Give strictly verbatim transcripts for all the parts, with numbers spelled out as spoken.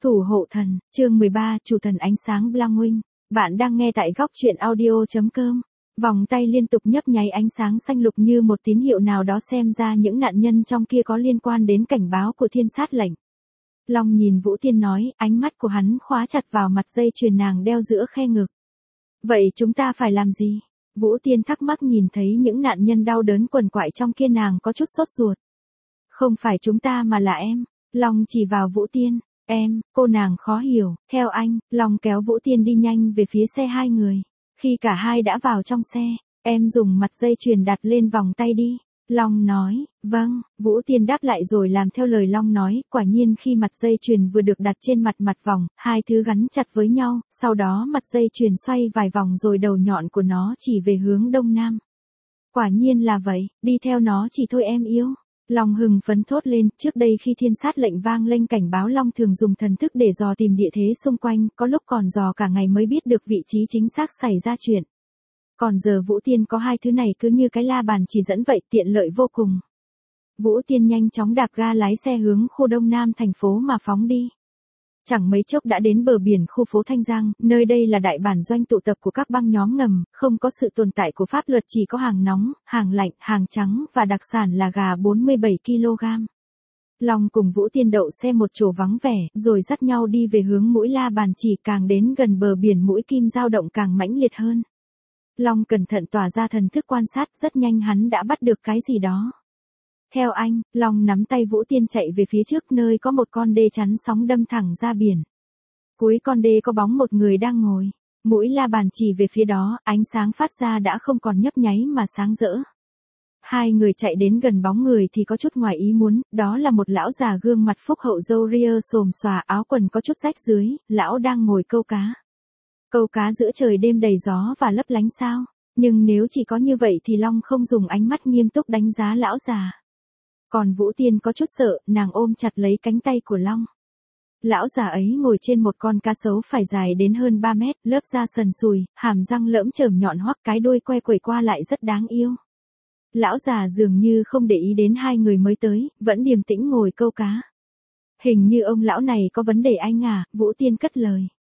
Thủ hộ thần, chương mười ba, chủ thần ánh sáng Blangwing. Bạn đang nghe tại góc truyện audio chấm com. Vòng tay liên tục nhấp nháy ánh sáng xanh lục như một tín hiệu nào đó, xem ra những nạn nhân trong kia có liên quan đến cảnh báo của thiên sát lệnh. Long nhìn Vũ Tiên nói, ánh mắt của hắn khóa chặt vào mặt dây chuyền nàng đeo giữa khe ngực. Vậy chúng ta phải làm gì? Vũ Tiên thắc mắc nhìn thấy những nạn nhân đau đớn quằn quại trong kia, nàng có chút sốt ruột. Không phải chúng ta mà là em. Long chỉ vào Vũ Tiên. Em, cô nàng khó hiểu, theo anh. Long kéo Vũ Tiên đi nhanh về phía xe hai người. Khi cả hai đã vào trong xe, em dùng mặt dây chuyền đặt lên vòng tay đi. Long nói, vâng. Vũ Tiên đáp lại rồi làm theo lời Long nói. Quả nhiên khi mặt dây chuyền vừa được đặt trên mặt mặt vòng, hai thứ gắn chặt với nhau, sau đó mặt dây chuyền xoay vài vòng rồi đầu nhọn của nó chỉ về hướng đông nam. Quả nhiên là vậy, đi theo nó chỉ thôi em yêu. Long hừng phấn thốt lên. Trước đây khi thiên sát lệnh vang lên cảnh báo, Long thường dùng thần thức để dò tìm địa thế xung quanh, có lúc còn dò cả ngày mới biết được vị trí chính xác xảy ra chuyện. Còn giờ Vũ Tiên có hai thứ này cứ như cái la bàn chỉ dẫn vậy, tiện lợi vô cùng. Vũ Tiên nhanh chóng đạp ga lái xe hướng khu đông nam thành phố mà phóng đi. Chẳng mấy chốc đã đến bờ biển khu phố Thanh Giang, nơi đây là đại bản doanh tụ tập của các băng nhóm ngầm, không có sự tồn tại của pháp luật, chỉ có hàng nóng, hàng lạnh, hàng trắng và đặc sản là gà bốn mươi bảy ki lô gam. Long cùng Vũ Tiên đậu xe một chỗ vắng vẻ, rồi dắt nhau đi về hướng mũi La Bàn, chỉ càng đến gần bờ biển mũi kim dao động càng mãnh liệt hơn. Long cẩn thận tỏa ra thần thức quan sát, rất nhanh hắn đã bắt được cái gì đó. Theo anh. Long nắm tay Vũ Tiên chạy về phía trước, nơi có một con đê chắn sóng đâm thẳng ra biển. Cuối con đê có bóng một người đang ngồi. Mũi La Bàn chỉ về phía đó, ánh sáng phát ra đã không còn nhấp nháy mà sáng rỡ. Hai người chạy đến gần bóng người thì có chút ngoài ý muốn, đó là một lão già gương mặt phúc hậu, râu ria xồm xòa, áo quần có chút rách dưới, lão đang ngồi câu cá. Câu cá giữa trời đêm đầy gió và lấp lánh sao. Nhưng nếu chỉ có như vậy thì Long không dùng ánh mắt nghiêm túc đánh giá lão già. Còn Vũ Tiên có chút sợ, nàng ôm chặt lấy cánh tay của Long. Lão già ấy ngồi trên một con cá sấu phải dài đến hơn ba mét, lớp da sần sùi, hàm răng lởm chởm nhọn hoắt, cái đuôi que quẩy qua lại rất đáng yêu. Lão già dường như không để ý đến hai người mới tới, vẫn điềm tĩnh ngồi câu cá. Hình như ông lão này có vấn đề anh à, Vũ Tiên cất lời.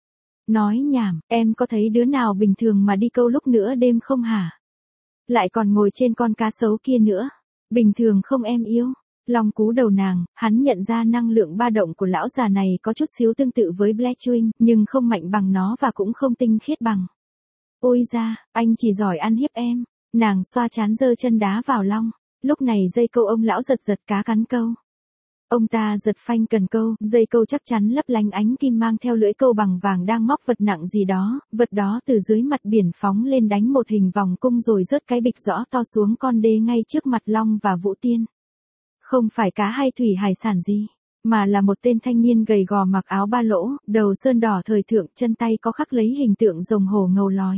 Nói nhảm, em có thấy đứa nào bình thường mà đi câu lúc nửa đêm không hả? Lại còn ngồi trên con cá sấu kia nữa. Bình thường không em yêu. Long cú đầu nàng, hắn nhận ra năng lượng ba động của lão già này có chút xíu tương tự với Blackwing, nhưng không mạnh bằng nó và cũng không tinh khiết bằng. Ôi da, anh chỉ giỏi ăn hiếp em. Nàng xoa trán giơ chân đá vào Long. Lúc này dây câu ông lão giật giật, cá cắn câu. Ông ta giật phanh cần câu, dây câu chắc chắn lấp lánh ánh kim, mang theo lưỡi câu bằng vàng đang móc vật nặng gì đó, vật đó từ dưới mặt biển phóng lên đánh một hình vòng cung rồi rớt cái bịch rõ to xuống con đê ngay trước mặt Long và Vũ Tiên. Không phải cá hay thủy hải sản gì, mà là một tên thanh niên gầy gò mặc áo ba lỗ, đầu sơn đỏ thời thượng, chân tay có khắc lấy hình tượng rồng hổ ngầu lòi.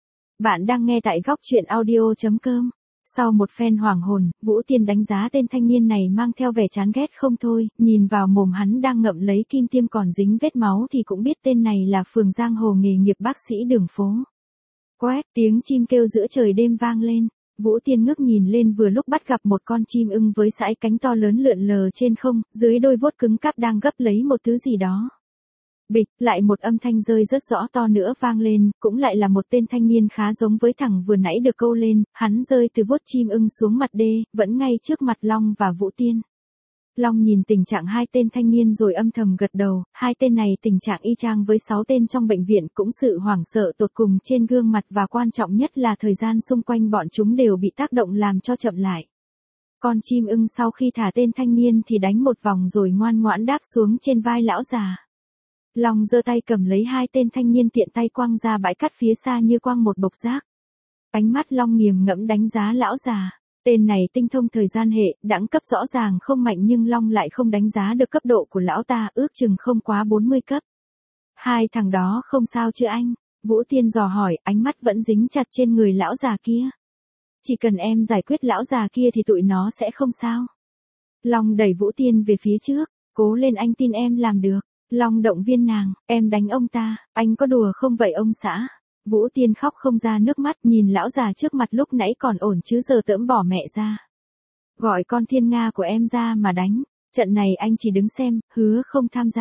Bạn đang nghe tại góc truyện audio chấm com. Sau một phen hoảng hồn, Vũ Tiên đánh giá tên thanh niên này mang theo vẻ chán ghét không thôi, nhìn vào mồm hắn đang ngậm lấy kim tiêm còn dính vết máu thì cũng biết tên này là phường giang hồ nghề nghiệp bác sĩ đường phố. Quét, tiếng chim kêu giữa trời đêm vang lên. Vũ Tiên ngước nhìn lên, vừa lúc bắt gặp một con chim ưng với sải cánh to lớn lượn lờ trên không, dưới đôi vuốt cứng cáp đang gấp lấy một thứ gì đó. Bịch, lại một âm thanh rơi rất rõ to nữa vang lên, cũng lại là một tên thanh niên khá giống với thằng vừa nãy được câu lên, hắn rơi từ vuốt chim ưng xuống mặt đê, vẫn ngay trước mặt Long và Vũ Tiên. Long nhìn tình trạng hai tên thanh niên rồi âm thầm gật đầu, hai tên này tình trạng y chang với sáu tên trong bệnh viện, cũng sự hoảng sợ tột cùng trên gương mặt và quan trọng nhất là thời gian xung quanh bọn chúng đều bị tác động làm cho chậm lại. Con chim ưng sau khi thả tên thanh niên thì đánh một vòng rồi ngoan ngoãn đáp xuống trên vai lão già. Long giơ tay cầm lấy hai tên thanh niên, tiện tay quăng ra bãi cát phía xa như quăng một bộc rác. Ánh mắt Long nghiền ngẫm đánh giá lão già. Tên này tinh thông thời gian hệ, đẳng cấp rõ ràng không mạnh, nhưng Long lại không đánh giá được cấp độ của lão ta, ước chừng không quá bốn mươi cấp. Hai thằng đó không sao chứ anh? Vũ Tiên dò hỏi, ánh mắt vẫn dính chặt trên người lão già kia. Chỉ cần em giải quyết lão già kia thì tụi nó sẽ không sao. Long đẩy Vũ Tiên về phía trước, cố lên, anh tin em làm được. Long động viên nàng, em đánh ông ta, anh có đùa không vậy ông xã? Vũ Tiên khóc không ra nước mắt, nhìn lão già trước mặt lúc nãy còn ổn chứ giờ tỡm bỏ mẹ ra. Gọi con thiên nga của em ra mà đánh, trận này anh chỉ đứng xem, hứa không tham gia.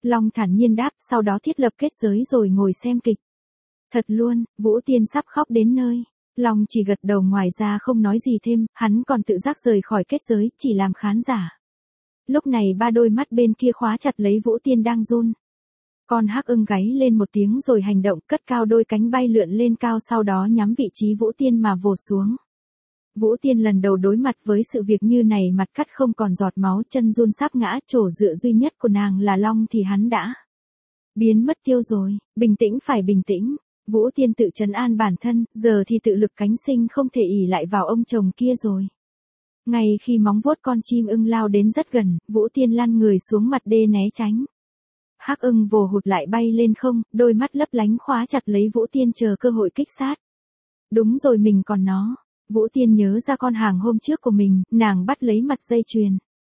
Long thản nhiên đáp, sau đó thiết lập kết giới rồi ngồi xem kịch. Thật luôn, Vũ Tiên sắp khóc đến nơi. Long chỉ gật đầu ngoài ra không nói gì thêm, hắn còn tự giác rời khỏi kết giới, chỉ làm khán giả. Lúc này ba đôi mắt bên kia khóa chặt lấy Vũ Tiên đang run. Con hắc ưng gáy lên một tiếng rồi hành động, cất cao đôi cánh bay lượn lên cao, sau đó nhắm vị trí Vũ Tiên mà vồ xuống. Vũ Tiên lần đầu đối mặt với sự việc như này, mặt cắt không còn giọt máu, chân run sắp ngã, chỗ dựa duy nhất của nàng là Long thì hắn đã biến mất tiêu rồi. Bình tĩnh, phải bình tĩnh. Vũ Tiên tự trấn an bản thân, giờ thì tự lực cánh sinh, không thể ỷ lại vào ông chồng kia rồi. Ngay khi móng vuốt con chim ưng lao đến rất gần, Vũ Tiên lăn người xuống mặt đê né tránh. Hắc ưng vồ hụt lại bay lên không, đôi mắt lấp lánh khóa chặt lấy Vũ Tiên chờ cơ hội kích sát. Đúng rồi, mình còn nó. Vũ Tiên nhớ ra con hàng hôm trước của mình, nàng bắt lấy mặt dây chuyền.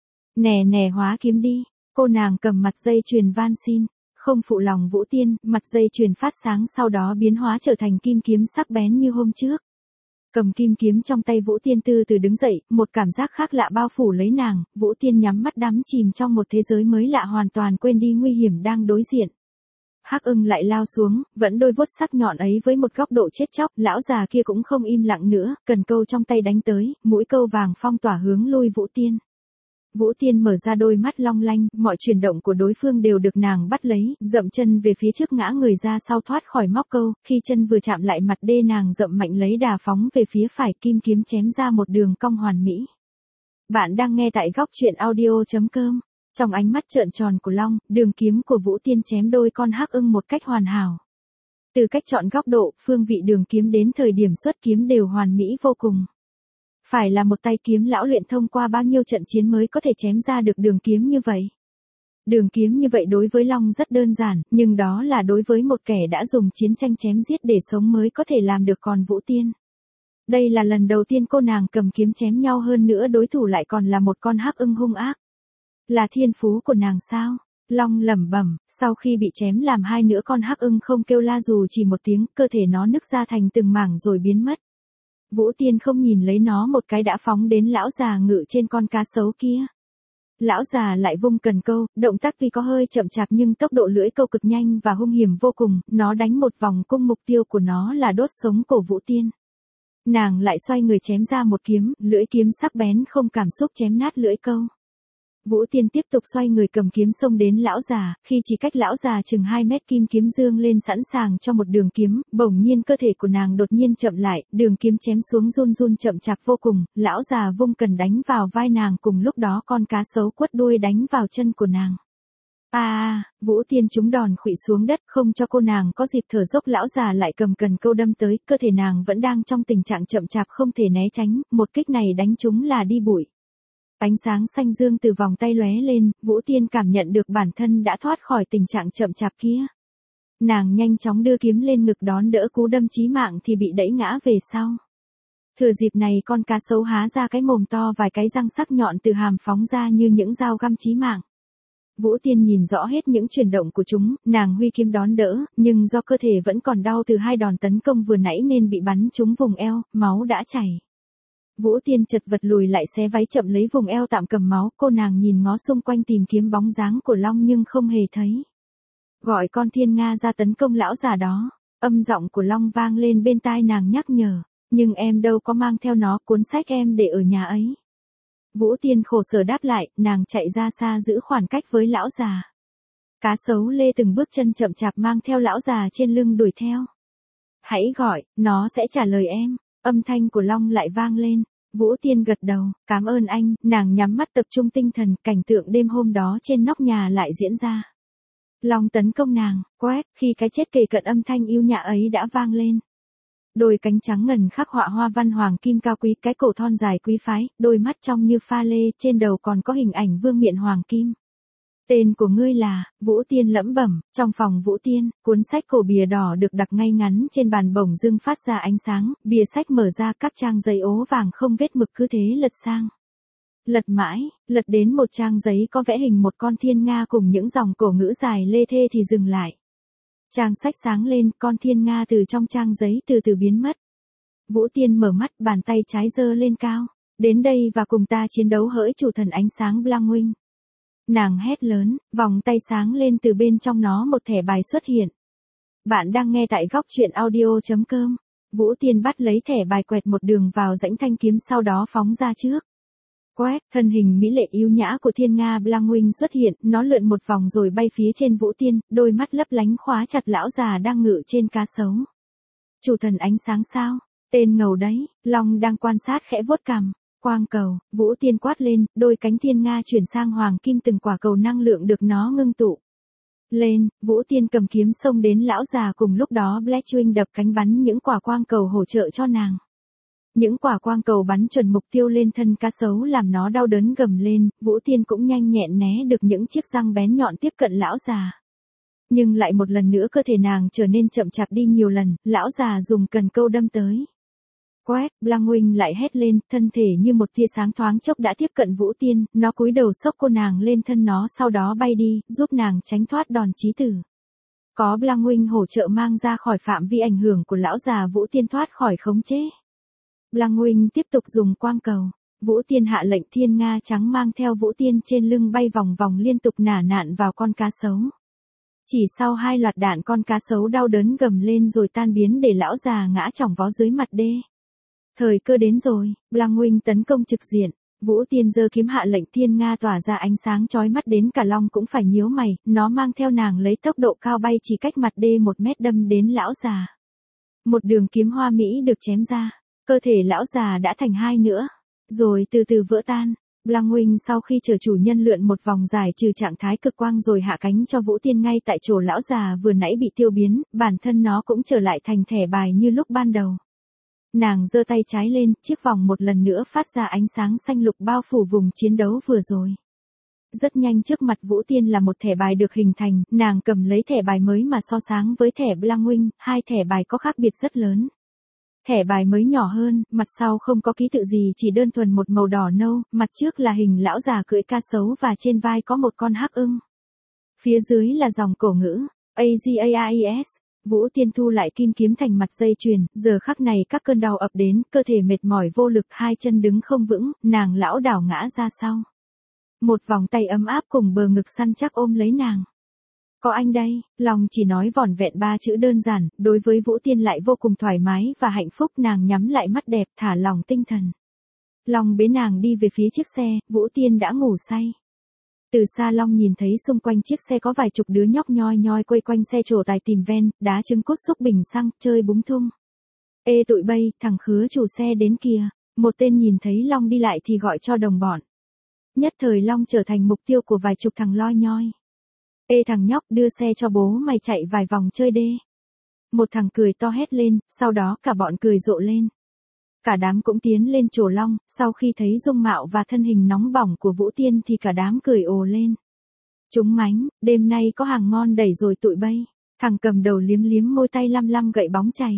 Nè nè, hóa kiếm đi. Cô nàng cầm mặt dây chuyền van xin. Không phụ lòng Vũ Tiên, mặt dây chuyền phát sáng, sau đó biến hóa trở thành kim kiếm sắc bén như hôm trước. Cầm kim kiếm trong tay, Vũ Tiên từ từ đứng dậy, một cảm giác khác lạ bao phủ lấy nàng, Vũ Tiên nhắm mắt đắm chìm trong một thế giới mới lạ, hoàn toàn quên đi nguy hiểm đang đối diện. Hắc ưng lại lao xuống, vẫn đôi vuốt sắc nhọn ấy với một góc độ chết chóc, lão già kia cũng không im lặng nữa, cần câu trong tay đánh tới, mũi câu vàng phong tỏa hướng lui Vũ Tiên. Vũ Tiên mở ra đôi mắt long lanh, mọi chuyển động của đối phương đều được nàng bắt lấy, dậm chân về phía trước, ngã người ra sau thoát khỏi móc câu, khi chân vừa chạm lại mặt đê nàng dậm mạnh lấy đà phóng về phía phải, kim kiếm chém ra một đường cong hoàn mỹ. Bạn đang nghe tại góc truyện audio chấm com. Trong ánh mắt trợn tròn của Long, đường kiếm của Vũ Tiên chém đôi con hắc ưng một cách hoàn hảo. Từ cách chọn góc độ, phương vị đường kiếm đến thời điểm xuất kiếm đều hoàn mỹ vô cùng. Phải là một tay kiếm lão luyện thông qua bao nhiêu trận chiến mới có thể chém ra được đường kiếm như vậy. Đường kiếm như vậy đối với Long rất đơn giản, nhưng đó là đối với một kẻ đã dùng chiến tranh chém giết để sống mới có thể làm được, còn Vũ Tiên. Đây là lần đầu tiên cô nàng cầm kiếm chém nhau, hơn nữa đối thủ lại còn là một con hắc ưng hung ác. Là thiên phú của nàng sao? Long lẩm bẩm, sau khi bị chém làm hai nữa, con hắc ưng không kêu la dù chỉ một tiếng, cơ thể nó nứt ra thành từng mảng rồi biến mất. Vũ Tiên không nhìn lấy nó một cái đã phóng đến lão già ngự trên con cá sấu kia. Lão già lại vung cần câu, động tác tuy có hơi chậm chạp nhưng tốc độ lưỡi câu cực nhanh và hung hiểm vô cùng, nó đánh một vòng cung, mục tiêu của nó là đốt sống cổ Vũ Tiên. Nàng lại xoay người chém ra một kiếm, lưỡi kiếm sắc bén không cảm xúc chém nát lưỡi câu. Vũ Tiên tiếp tục xoay người cầm kiếm xông đến lão già, khi chỉ cách lão già chừng hai mét, kim kiếm dương lên sẵn sàng cho một đường kiếm, bỗng nhiên cơ thể của nàng đột nhiên chậm lại, đường kiếm chém xuống run run chậm chạp vô cùng, lão già vung cần đánh vào vai nàng, cùng lúc đó con cá sấu quất đuôi đánh vào chân của nàng. A, à, Vũ Tiên trúng đòn khuỵu xuống đất, không cho cô nàng có dịp thở dốc, lão già lại cầm cần câu đâm tới, cơ thể nàng vẫn đang trong tình trạng chậm chạp không thể né tránh, một kích này đánh trúng là đi bụi. Ánh sáng xanh dương từ vòng tay lóe lên, Vũ Tiên cảm nhận được bản thân đã thoát khỏi tình trạng chậm chạp kia. Nàng nhanh chóng đưa kiếm lên ngực đón đỡ cú đâm chí mạng thì bị đẩy ngã về sau. Thừa dịp này, con cá sấu há ra cái mồm to, vài cái răng sắc nhọn từ hàm phóng ra như những dao găm chí mạng. Vũ Tiên nhìn rõ hết những chuyển động của chúng, nàng huy kiếm đón đỡ, nhưng do cơ thể vẫn còn đau từ hai đòn tấn công vừa nãy nên bị bắn trúng vùng eo, máu đã chảy. Vũ Tiên chật vật lùi lại, xé váy chậm lấy vùng eo tạm cầm máu, cô nàng nhìn ngó xung quanh tìm kiếm bóng dáng của Long nhưng không hề thấy. Gọi con thiên nga ra tấn công lão già đó, âm giọng của Long vang lên bên tai nàng nhắc nhở, nhưng em đâu có mang theo nó, cuốn sách em để ở nhà ấy. Vũ Tiên khổ sở đáp lại, nàng chạy ra xa giữ khoảng cách với lão già. Cá sấu lê từng bước chân chậm chạp mang theo lão già trên lưng đuổi theo. Hãy gọi, nó sẽ trả lời em. Âm thanh của Long lại vang lên. Vũ Tiên gật đầu, cảm ơn anh, nàng nhắm mắt tập trung tinh thần, cảnh tượng đêm hôm đó trên nóc nhà lại diễn ra. Long tấn công nàng, quét, khi cái chết kề cận, âm thanh yêu nhã ấy đã vang lên. Đôi cánh trắng ngần khắc họa hoa văn hoàng kim cao quý, cái cổ thon dài quý phái, đôi mắt trong như pha lê, trên đầu còn có hình ảnh vương miện hoàng kim. Tên của ngươi là, Vũ Tiên lẩm bẩm, trong phòng Vũ Tiên, cuốn sách cổ bìa đỏ được đặt ngay ngắn trên bàn bổng dưng phát ra ánh sáng, bìa sách mở ra, các trang giấy ố vàng không vết mực cứ thế lật sang. Lật mãi, lật đến một trang giấy có vẽ hình một con thiên nga cùng những dòng cổ ngữ dài lê thê thì dừng lại. Trang sách sáng lên, con thiên nga từ trong trang giấy từ từ biến mất. Vũ Tiên mở mắt, bàn tay trái giơ lên cao. Đến đây và cùng ta chiến đấu hỡi chủ thần ánh sáng Blanc Huynh. Nàng hét lớn, vòng tay sáng lên từ bên trong nó một thẻ bài xuất hiện. Bạn đang nghe tại góc truyện audio.com. Vũ Tiên bắt lấy thẻ bài quẹt một đường vào rãnh thanh kiếm sau đó phóng ra trước. Quét, thân hình mỹ lệ yêu nhã của Thiên Nga Blanc xuất hiện, nó lượn một vòng rồi bay phía trên Vũ Tiên, đôi mắt lấp lánh khóa chặt lão già đang ngự trên cá sấu. Chủ thần ánh sáng sao? Tên ngầu đấy, Long đang quan sát khẽ vuốt cằm. Quang cầu, Vũ Tiên quát lên, đôi cánh Thiên Nga chuyển sang hoàng kim từng quả cầu năng lượng được nó ngưng tụ. Lên, Vũ Tiên cầm kiếm xông đến lão già cùng lúc đó Blackwing đập cánh bắn những quả quang cầu hỗ trợ cho nàng. Những quả quang cầu bắn chuẩn mục tiêu lên thân cá sấu làm nó đau đớn gầm lên, Vũ Tiên cũng nhanh nhẹn né được những chiếc răng bén nhọn tiếp cận lão già. Nhưng lại một lần nữa cơ thể nàng trở nên chậm chạp đi nhiều lần, lão già dùng cần câu đâm tới. Quét, Blackwing lại hét lên, thân thể như một tia sáng thoáng chốc đã tiếp cận Vũ Tiên, nó cúi đầu xốc cô nàng lên thân nó sau đó bay đi, giúp nàng tránh thoát đòn chí tử. Có Blackwing hỗ trợ mang ra khỏi phạm vi ảnh hưởng của lão già Vũ Tiên thoát khỏi khống chế. Blackwing tiếp tục dùng quang cầu. Vũ Tiên hạ lệnh Thiên Nga trắng mang theo Vũ Tiên trên lưng bay vòng vòng liên tục nả nặn vào con cá sấu. Chỉ sau hai loạt đạn con cá sấu đau đớn gầm lên rồi tan biến để lão già ngã chỏng vó dưới mặt đê. Thời cơ đến rồi, Blackwing tấn công trực diện. Vũ Tiên giơ kiếm hạ lệnh Thiên Nga tỏa ra ánh sáng chói mắt đến cả Long cũng phải nhíu mày, nó mang theo nàng lấy tốc độ cao bay chỉ cách mặt đê một mét đâm đến lão già. Một đường kiếm hoa mỹ được chém ra, cơ thể lão già đã thành hai nữa, rồi từ từ vỡ tan. Blackwing sau khi chờ chủ nhân lượn một vòng giải trừ trạng thái cực quang rồi hạ cánh cho Vũ Tiên ngay tại chỗ lão già vừa nãy bị tiêu biến, bản thân nó cũng trở lại thành thẻ bài như lúc ban đầu. Nàng giơ tay trái lên, chiếc vòng một lần nữa phát ra ánh sáng xanh lục bao phủ vùng chiến đấu vừa rồi. Rất nhanh trước mặt Vũ Tiên là một thẻ bài được hình thành, nàng cầm lấy thẻ bài mới mà so sánh với thẻ Blackwing, hai thẻ bài có khác biệt rất lớn. Thẻ bài mới nhỏ hơn, mặt sau không có ký tự gì chỉ đơn thuần một màu đỏ nâu, mặt trước là hình lão già cưỡi cá sấu và trên vai có một con hắc ưng. Phía dưới là dòng cổ ngữ, Agares. Vũ Tiên thu lại kim kiếm thành mặt dây chuyền, giờ khắc này các cơn đau ập đến, cơ thể mệt mỏi vô lực, hai chân đứng không vững, nàng lão đảo ngã ra sau. Một vòng tay ấm áp cùng bờ ngực săn chắc ôm lấy nàng. Có anh đây, Long chỉ nói vỏn vẹn ba chữ đơn giản, đối với Vũ Tiên lại vô cùng thoải mái và hạnh phúc, nàng nhắm lại mắt đẹp, thả lỏng tinh thần. Long bế nàng đi về phía chiếc xe, Vũ Tiên đã ngủ say. Từ xa Long nhìn thấy xung quanh chiếc xe có vài chục đứa nhóc nhoi nhoi quây quanh xe trổ tài tìm ven, đá trứng cút xúc bình xăng, chơi búng thung. Ê tụi bay, thằng Khứa chủ xe đến kìa. Một tên nhìn thấy Long đi lại thì gọi cho đồng bọn. Nhất thời Long trở thành mục tiêu của vài chục thằng loi nhoi. Ê thằng nhóc, đưa xe cho bố mày chạy vài vòng chơi đê. Một thằng cười to hét lên, sau đó cả bọn cười rộ lên. Cả đám cũng tiến lên chổ Long, sau khi thấy dung mạo và thân hình nóng bỏng của Vũ Tiên thì cả đám cười ồ lên. Chúng mánh, đêm nay có hàng ngon đẩy rồi tụi bay. Thằng cầm đầu liếm liếm môi tay lăm lăm gậy bóng chày.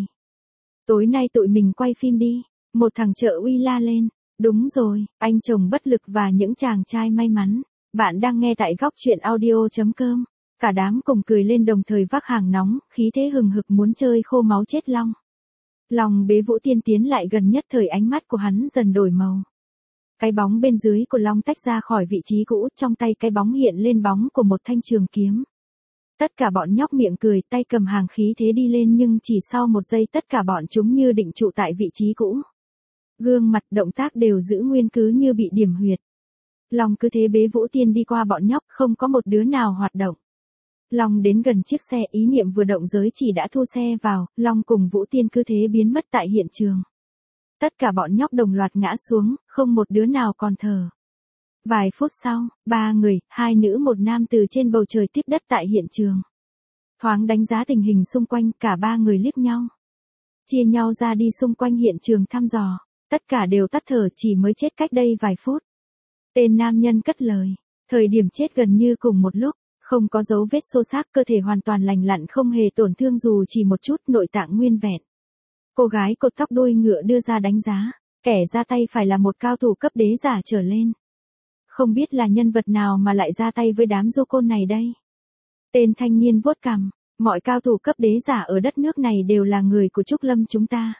Tối nay tụi mình quay phim đi. Một thằng trợ uy la lên. Đúng rồi, anh chồng bất lực và những chàng trai may mắn. Bạn đang nghe tại góc truyện audio.com. Cả đám cùng cười lên đồng thời vác hàng nóng, khí thế hừng hực muốn chơi khô máu chết Long. Long bế Vũ Tiên tiến lại gần, nhất thời ánh mắt của hắn dần đổi màu. Cái bóng bên dưới của Long tách ra khỏi vị trí cũ, trong tay cái bóng hiện lên bóng của một thanh trường kiếm. Tất cả bọn nhóc miệng cười, tay cầm hàng khí thế đi lên, nhưng chỉ sau một giây tất cả bọn chúng như định trụ tại vị trí cũ. Gương mặt động tác đều giữ nguyên cứ như bị điểm huyệt. Long cứ thế bế Vũ Tiên đi qua bọn nhóc, không có một đứa nào hoạt động. Long đến gần chiếc xe, ý niệm vừa động giới chỉ đã thu xe vào, Long cùng Vũ Tiên cứ thế biến mất tại hiện trường. Tất cả bọn nhóc đồng loạt ngã xuống, không một đứa nào còn thở. Vài phút sau, ba người, hai nữ một nam từ trên bầu trời tiếp đất tại hiện trường. Thoáng đánh giá tình hình xung quanh, cả ba người liếc nhau. Chia nhau ra đi xung quanh hiện trường thăm dò, tất cả đều tắt thở, chỉ mới chết cách đây vài phút. Tên nam nhân cất lời, thời điểm chết gần như cùng một lúc. Không có dấu vết xô xát, cơ thể hoàn toàn lành lặn, không hề tổn thương dù chỉ một chút, nội tạng nguyên vẹn. Cô gái cột tóc đuôi ngựa đưa ra đánh giá, kẻ ra tay phải là một cao thủ cấp đế giả trở lên. Không biết là nhân vật nào mà lại ra tay với đám du côn này đây. Tên thanh niên vuốt cằm, mọi cao thủ cấp đế giả ở đất nước này đều là người của Trúc Lâm chúng ta.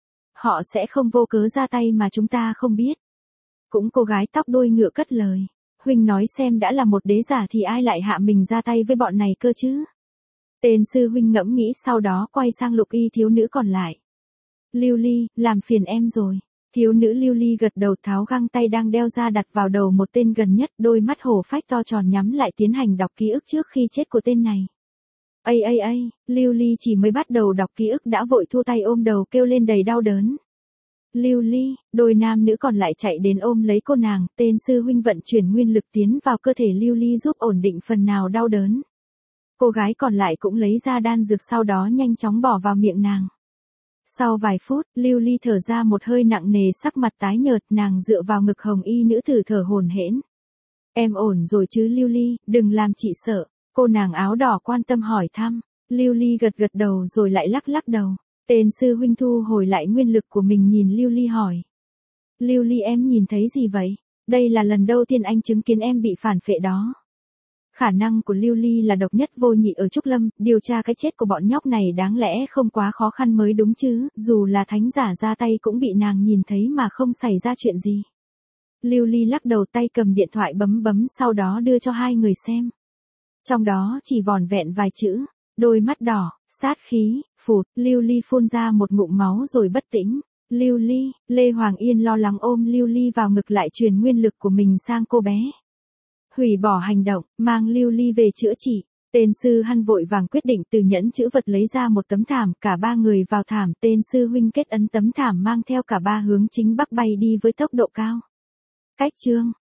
Họ sẽ không vô cớ ra tay mà chúng ta không biết. Cũng cô gái tóc đuôi ngựa cất lời. Huynh nói xem đã là một đế giả thì ai lại hạ mình ra tay với bọn này cơ chứ? Tên sư huynh ngẫm nghĩ sau đó quay sang lục y thiếu nữ còn lại. Lưu Ly, làm phiền em rồi. Thiếu nữ Lưu Ly gật đầu tháo găng tay đang đeo ra đặt vào đầu một tên gần nhất, đôi mắt hổ phách to tròn nhắm lại tiến hành đọc ký ức trước khi chết của tên này. Ây ây ây, Lưu Ly chỉ mới bắt đầu đọc ký ức đã vội thua tay ôm đầu kêu lên đầy đau đớn. Lưu Ly, đôi nam nữ còn lại chạy đến ôm lấy cô nàng, tên sư huynh vận chuyển nguyên lực tiến vào cơ thể Lưu Ly giúp ổn định phần nào đau đớn. Cô gái còn lại cũng lấy ra đan dược sau đó nhanh chóng bỏ vào miệng nàng. Sau vài phút, Lưu Ly thở ra một hơi nặng nề, sắc mặt tái nhợt, nàng dựa vào ngực hồng y nữ tử thở hổn hển. Em ổn rồi chứ Lưu Ly, đừng làm chị sợ. Cô nàng áo đỏ quan tâm hỏi thăm. Lưu Ly gật gật đầu rồi lại lắc lắc đầu. Tên sư huynh thu hồi lại nguyên lực của mình nhìn Lưu Ly hỏi. Lưu Ly em nhìn thấy gì vậy? Đây là lần đầu tiên anh chứng kiến em bị phản phệ đó. Khả năng của Lưu Ly là độc nhất vô nhị ở Trúc Lâm, điều tra cái chết của bọn nhóc này đáng lẽ không quá khó khăn mới đúng chứ, dù là thánh giả ra tay cũng bị nàng nhìn thấy mà không xảy ra chuyện gì. Lưu Ly lắc đầu, tay cầm điện thoại bấm bấm sau đó đưa cho hai người xem. Trong đó chỉ vỏn vẹn vài chữ, đôi mắt đỏ, sát khí, phụt, Lưu Ly phun ra một ngụm máu rồi bất tĩnh. Lưu Ly, Lê Hoàng Yên lo lắng ôm Lưu Ly vào ngực lại truyền nguyên lực của mình sang cô bé. Hủy bỏ hành động, mang Lưu Ly về chữa trị. Tên sư Hăn vội vàng quyết định từ nhẫn chữ vật lấy ra một tấm thảm, cả ba người vào thảm, tên sư huynh kết ấn tấm thảm mang theo cả ba hướng chính bắc bay đi với tốc độ cao. Cách chương